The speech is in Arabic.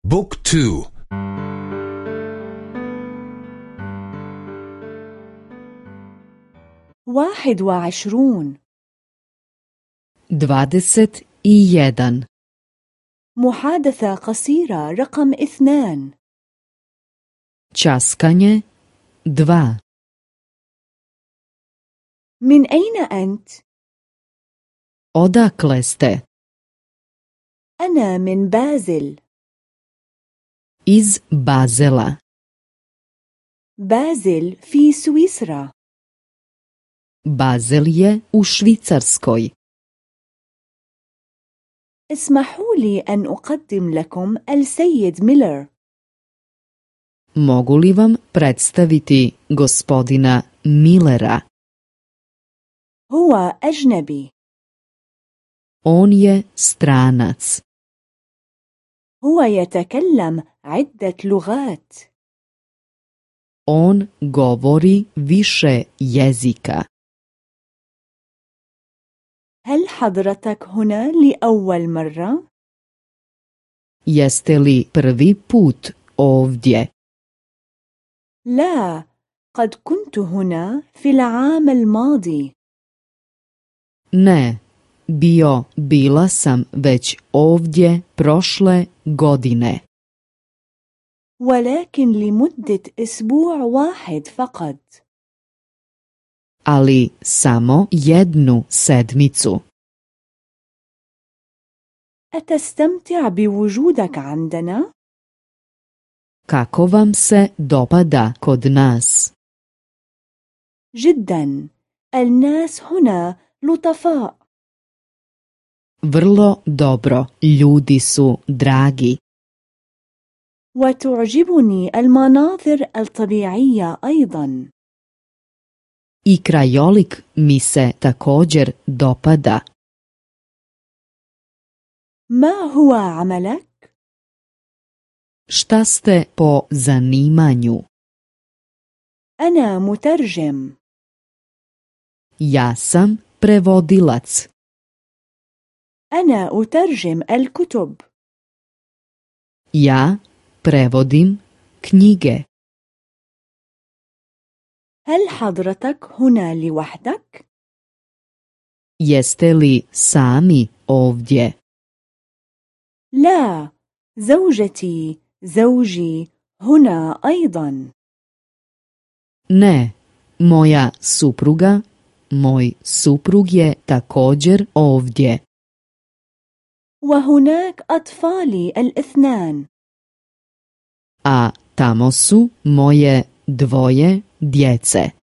بوك تو. 21. 21. محادثة قصيرة رقم 2. Časkanje 2. من أين أنت؟ Odakle ste? أنا من بازل. Iz Bazela. بازل في سويسرا. Bazel je u Švicarskoj. اسمحوا لي أن أقدم لكم السيد ميلر. Mogu li vam predstaviti gospodina Millera? هو أجنبي. On je stranac. هو يتكلم عدة لغات. On govori više jezika. هل حضرتك هنا لأول مرة؟ Jeste li prvi put ovdje? لا، قد كنت هنا في العام الماضي. Ne, bila sam već ovdje prošle godine. ولكن لمدة أسبوع واحد فقط. Ali samo jednu sedmicu. أتستمتع بوجودك عندنا؟ Kako vam se dopada kod nas? جدا، الناس هنا لطفاء. Vrlo dobro, ljudi su dragi. وتعجبني المناظر الطبيعية أيضا. I krajolik mi se također dopada. ما هو عملك؟ Šta ste po zanimanju? أنا مترجم. Ja sam prevodilac. أنا أترجم الكتب. Ja prevodim knjige. هل حضرتك هنا لوحدك؟ Jeste li sami ovdje? لا، زوجتي، زوجي هنا أيضا. Ne, moja supruga, moj suprug je također ovdje. وهناك أطفالي الاثنان. A tamo su moje dvoje djece.